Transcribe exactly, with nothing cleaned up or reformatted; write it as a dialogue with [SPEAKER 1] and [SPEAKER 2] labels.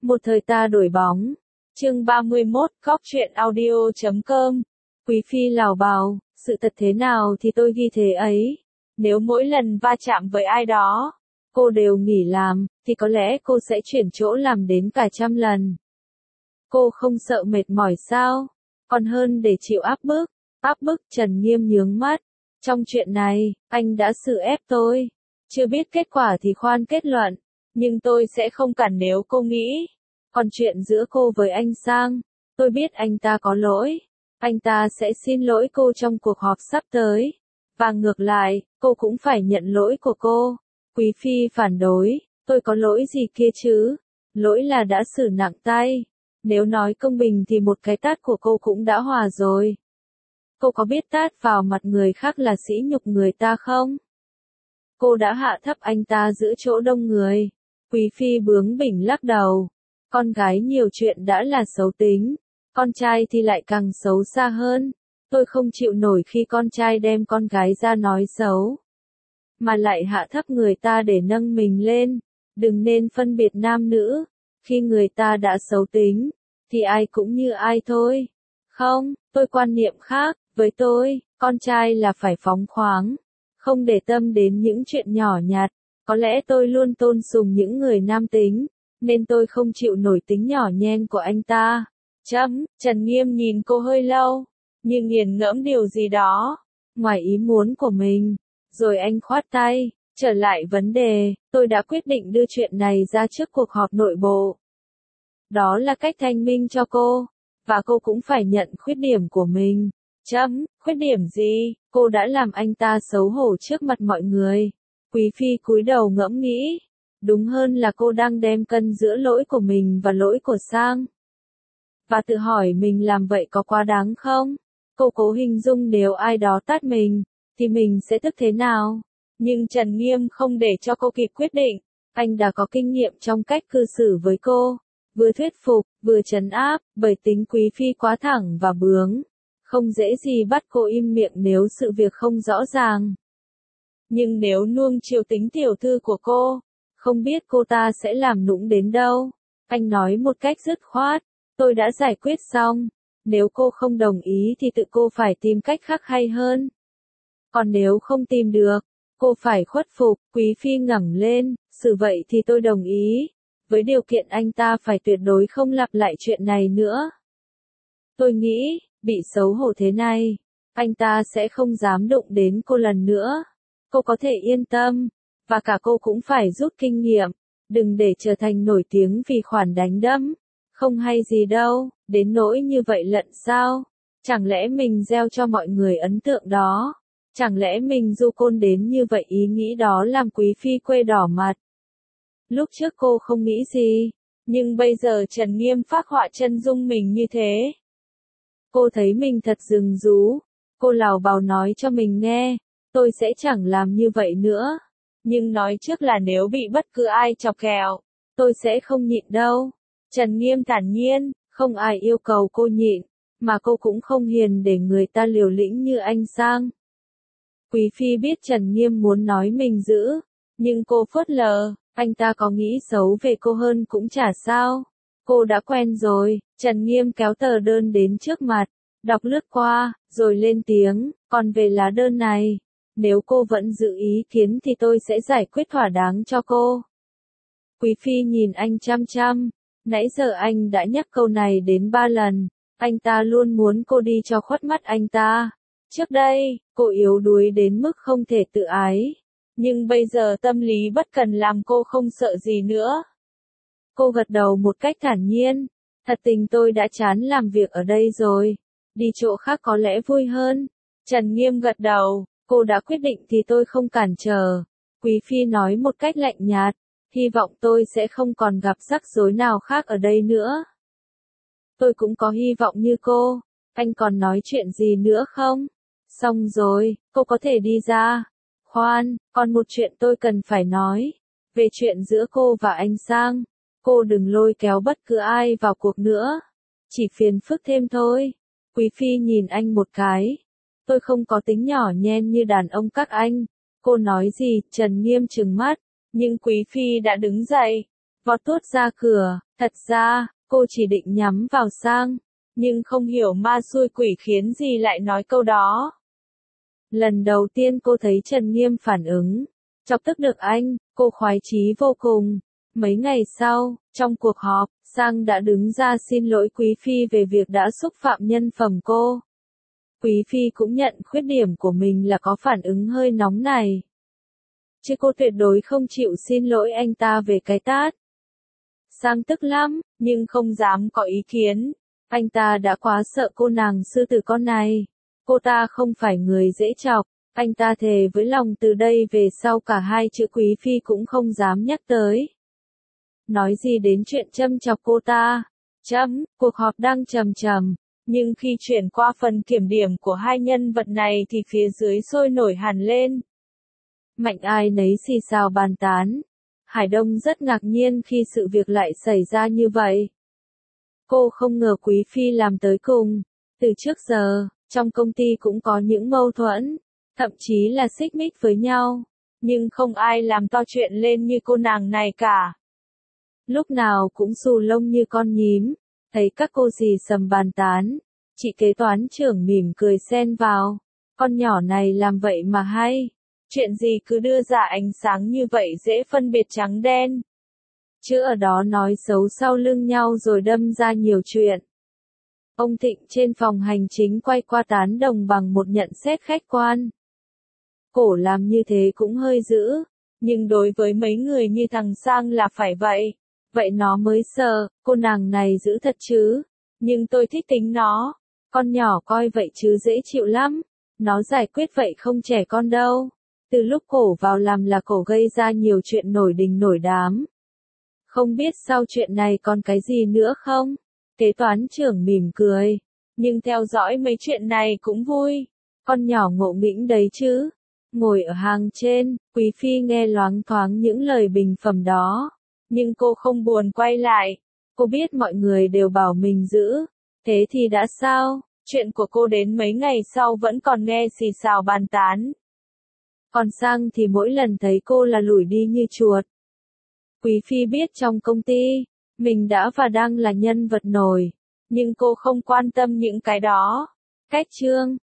[SPEAKER 1] Một thời ta đổi bóng. Chương ba mươi mốt, góc truyện audio chấm com. Quý phi lào bào, sự thật thế nào thì tôi ghi thế ấy. Nếu mỗi lần va chạm với ai đó, cô đều nghỉ làm, thì có lẽ cô sẽ chuyển chỗ làm đến cả trăm lần. Cô không sợ mệt mỏi sao? Còn hơn để chịu áp bức. Áp bức, Trần Nghiêm nhướng mắt. Trong chuyện này, anh đã xử ép tôi. Chưa biết kết quả thì khoan kết luận. Nhưng tôi sẽ không cản nếu cô nghĩ. Còn chuyện giữa cô với anh Sang, tôi biết anh ta có lỗi. Anh ta sẽ xin lỗi cô trong cuộc họp sắp tới. Và ngược lại, cô cũng phải nhận lỗi của cô. Quý phi phản đối, tôi có lỗi gì kia chứ? Lỗi là đã xử nặng tay. Nếu nói công bình thì một cái tát của cô cũng đã hòa rồi. Cô có biết tát vào mặt người khác là sỉ nhục người ta không? Cô đã hạ thấp anh ta giữa chỗ đông người. Quý phi bướng bỉnh lắc đầu. Con gái nhiều chuyện đã là xấu tính. Con trai thì lại càng xấu xa hơn. Tôi không chịu nổi khi con trai đem con gái ra nói xấu. Mà lại hạ thấp người ta để nâng mình lên. Đừng nên phân biệt nam nữ. Khi người ta đã xấu tính, thì ai cũng như ai thôi. Không, tôi quan niệm khác. Với tôi, con trai là phải phóng khoáng. Không để tâm đến những chuyện nhỏ nhặt. Có lẽ tôi luôn tôn sùng những người nam tính. Nên tôi không chịu nổi tính nhỏ nhen của anh ta. Chấm, Trần Nghiêm nhìn cô hơi lâu. như nghiền ngẫm điều gì đó. Ngoài ý muốn của mình. Rồi anh khoát tay. Trở lại vấn đề, tôi đã quyết định đưa chuyện này ra trước cuộc họp nội bộ. Đó là cách thanh minh cho cô. Và cô cũng phải nhận khuyết điểm của mình. Chấm, khuyết điểm gì? Cô đã làm anh ta xấu hổ trước mặt mọi người. Quý phi cúi đầu ngẫm nghĩ. Đúng hơn là cô đang đem cân giữa lỗi của mình và lỗi của Sang. Và tự hỏi mình làm vậy có quá đáng không? Cô cố hình dung nếu ai đó tát mình, thì mình sẽ tức thế nào? Nhưng Trần Nghiêm không để cho cô kịp quyết định. Anh đã có kinh nghiệm trong cách cư xử với cô. Vừa thuyết phục, vừa trấn áp, bởi tính quý phi quá thẳng và bướng. Không dễ gì bắt cô im miệng nếu sự việc không rõ ràng. Nhưng nếu nuông chiều tính tiểu thư của cô, không biết cô ta sẽ làm nũng đến đâu. Anh nói một cách dứt khoát, tôi đã giải quyết xong. Nếu cô không đồng ý thì tự cô phải tìm cách khác hay hơn. Còn nếu không tìm được, cô phải khuất phục. Quý phi ngẩng lên, xử vậy thì tôi đồng ý. Với điều kiện anh ta phải tuyệt đối không lặp lại chuyện này nữa. Tôi nghĩ, bị xấu hổ thế này, anh ta sẽ không dám đụng đến cô lần nữa. Cô có thể yên tâm, và cả cô cũng phải rút kinh nghiệm, đừng để trở thành nổi tiếng vì khoản đánh đấm. Không hay gì đâu, đến nỗi như vậy lận sao? Chẳng lẽ mình gieo cho mọi người ấn tượng đó? Chẳng lẽ mình du côn đến như vậy? Ý nghĩ đó làm quý phi quê đỏ mặt. Lúc trước cô không nghĩ gì, nhưng bây giờ Trần Nghiêm phác họa chân dung mình như thế. Cô thấy mình thật rừng rú. Cô lào bào nói cho mình nghe, tôi sẽ chẳng làm như vậy nữa. Nhưng nói trước là nếu bị bất cứ ai chọc ghẹo, tôi sẽ không nhịn đâu. Trần Nghiêm thản nhiên, không ai yêu cầu cô nhịn, mà cô cũng không hiền để người ta liều lĩnh như anh Sang. Quý phi biết Trần Nghiêm muốn nói mình giữ, nhưng cô phớt lờ, anh ta có nghĩ xấu về cô hơn cũng chả sao. Cô đã quen rồi. Trần Nghiêm kéo tờ đơn đến trước mặt, đọc lướt qua, rồi lên tiếng, còn về lá đơn này, nếu cô vẫn giữ ý kiến thì tôi sẽ giải quyết thỏa đáng cho cô. Quý phi nhìn anh chăm chăm, nãy giờ anh đã nhắc câu này đến ba lần, anh ta luôn muốn cô đi cho khuất mắt anh ta. Trước đây, cô yếu đuối đến mức không thể tự ái, nhưng bây giờ tâm lý bất cần làm cô không sợ gì nữa. Cô gật đầu một cách thản nhiên, thật tình tôi đã chán làm việc ở đây rồi, đi chỗ khác có lẽ vui hơn. Trần Nghiêm gật đầu, cô đã quyết định thì tôi không cản trở. Quý phi nói một cách lạnh nhạt, hy vọng tôi sẽ không còn gặp rắc rối nào khác ở đây nữa. Tôi cũng có hy vọng như cô. Anh còn nói chuyện gì nữa không? Xong rồi, cô có thể đi ra. Khoan, còn một chuyện tôi cần phải nói. Về chuyện giữa cô và anh Sang. Cô đừng lôi kéo bất cứ ai vào cuộc nữa. Chỉ phiền phức thêm thôi. Quý phi nhìn anh một cái. Tôi không có tính nhỏ nhen như đàn ông các anh. Cô nói gì? Trần Nghiêm trừng mắt. Nhưng quý phi đã đứng dậy. vọt tuốt ra cửa. Thật ra, cô chỉ định nhắm vào Sang, nhưng không hiểu ma xui quỷ khiến gì lại nói câu đó. Lần đầu tiên cô thấy Trần Nghiêm phản ứng, chọc tức được anh, cô khoái chí vô cùng. Mấy ngày sau, trong cuộc họp, Sang đã đứng ra xin lỗi Quý Phi về việc đã xúc phạm nhân phẩm cô. Quý Phi cũng nhận khuyết điểm của mình là có phản ứng hơi nóng này. Chứ cô tuyệt đối không chịu xin lỗi anh ta về cái tát. Sang tức lắm, nhưng không dám có ý kiến. Anh ta đã quá sợ cô nàng sư tử con này. Cô ta không phải người dễ chọc. Anh ta thề với lòng từ đây về sau cả hai chữ Quý Phi cũng không dám nhắc tới. Nói gì đến chuyện châm chọc cô ta. Chấm, cuộc họp đang trầm trầm. Nhưng khi chuyển qua phần kiểm điểm của hai nhân vật này thì phía dưới sôi nổi hẳn lên. Mạnh ai nấy xì xào bàn tán. Hải Đông rất ngạc nhiên khi sự việc lại xảy ra như vậy. Cô không ngờ Quý Phi làm tới cùng. Từ trước giờ, trong công ty cũng có những mâu thuẫn, thậm chí là xích mích với nhau. Nhưng không ai làm to chuyện lên như cô nàng này cả. Lúc nào cũng xù lông như con nhím. Thấy các cô dì sầm bàn tán, chị kế toán trưởng mỉm cười xen vào. Con nhỏ này làm vậy mà hay. Chuyện gì cứ đưa ra ánh sáng như vậy dễ phân biệt trắng đen. Chứ ở đó nói xấu sau lưng nhau rồi đâm ra nhiều chuyện. Ông Thịnh trên phòng hành chính quay qua tán đồng bằng một nhận xét khách quan. Cổ làm như thế cũng hơi dữ, nhưng đối với mấy người như thằng Sang là phải vậy. Vậy nó mới sợ, cô nàng này dữ thật chứ. Nhưng tôi thích tính nó. Con nhỏ coi vậy chứ dễ chịu lắm. Nó giải quyết vậy không trẻ con đâu. Từ lúc cổ vào làm là cổ gây ra nhiều chuyện nổi đình nổi đám. Không biết sau chuyện này còn cái gì nữa không? Kế toán trưởng mỉm cười. Nhưng theo dõi mấy chuyện này cũng vui. Con nhỏ ngộ nghĩnh đấy chứ. Ngồi ở hàng trên, Quý Phi nghe loáng thoáng những lời bình phẩm đó. Nhưng cô không buồn quay lại. Cô biết mọi người đều bảo mình giữ. Thế thì đã sao? Chuyện của cô đến mấy ngày sau vẫn còn nghe xì xào bàn tán. Còn Sang thì mỗi lần thấy cô là lủi đi như chuột. Quý Phi biết trong công ty, mình đã và đang là nhân vật nổi. Nhưng cô không quan tâm những cái đó. Cách chương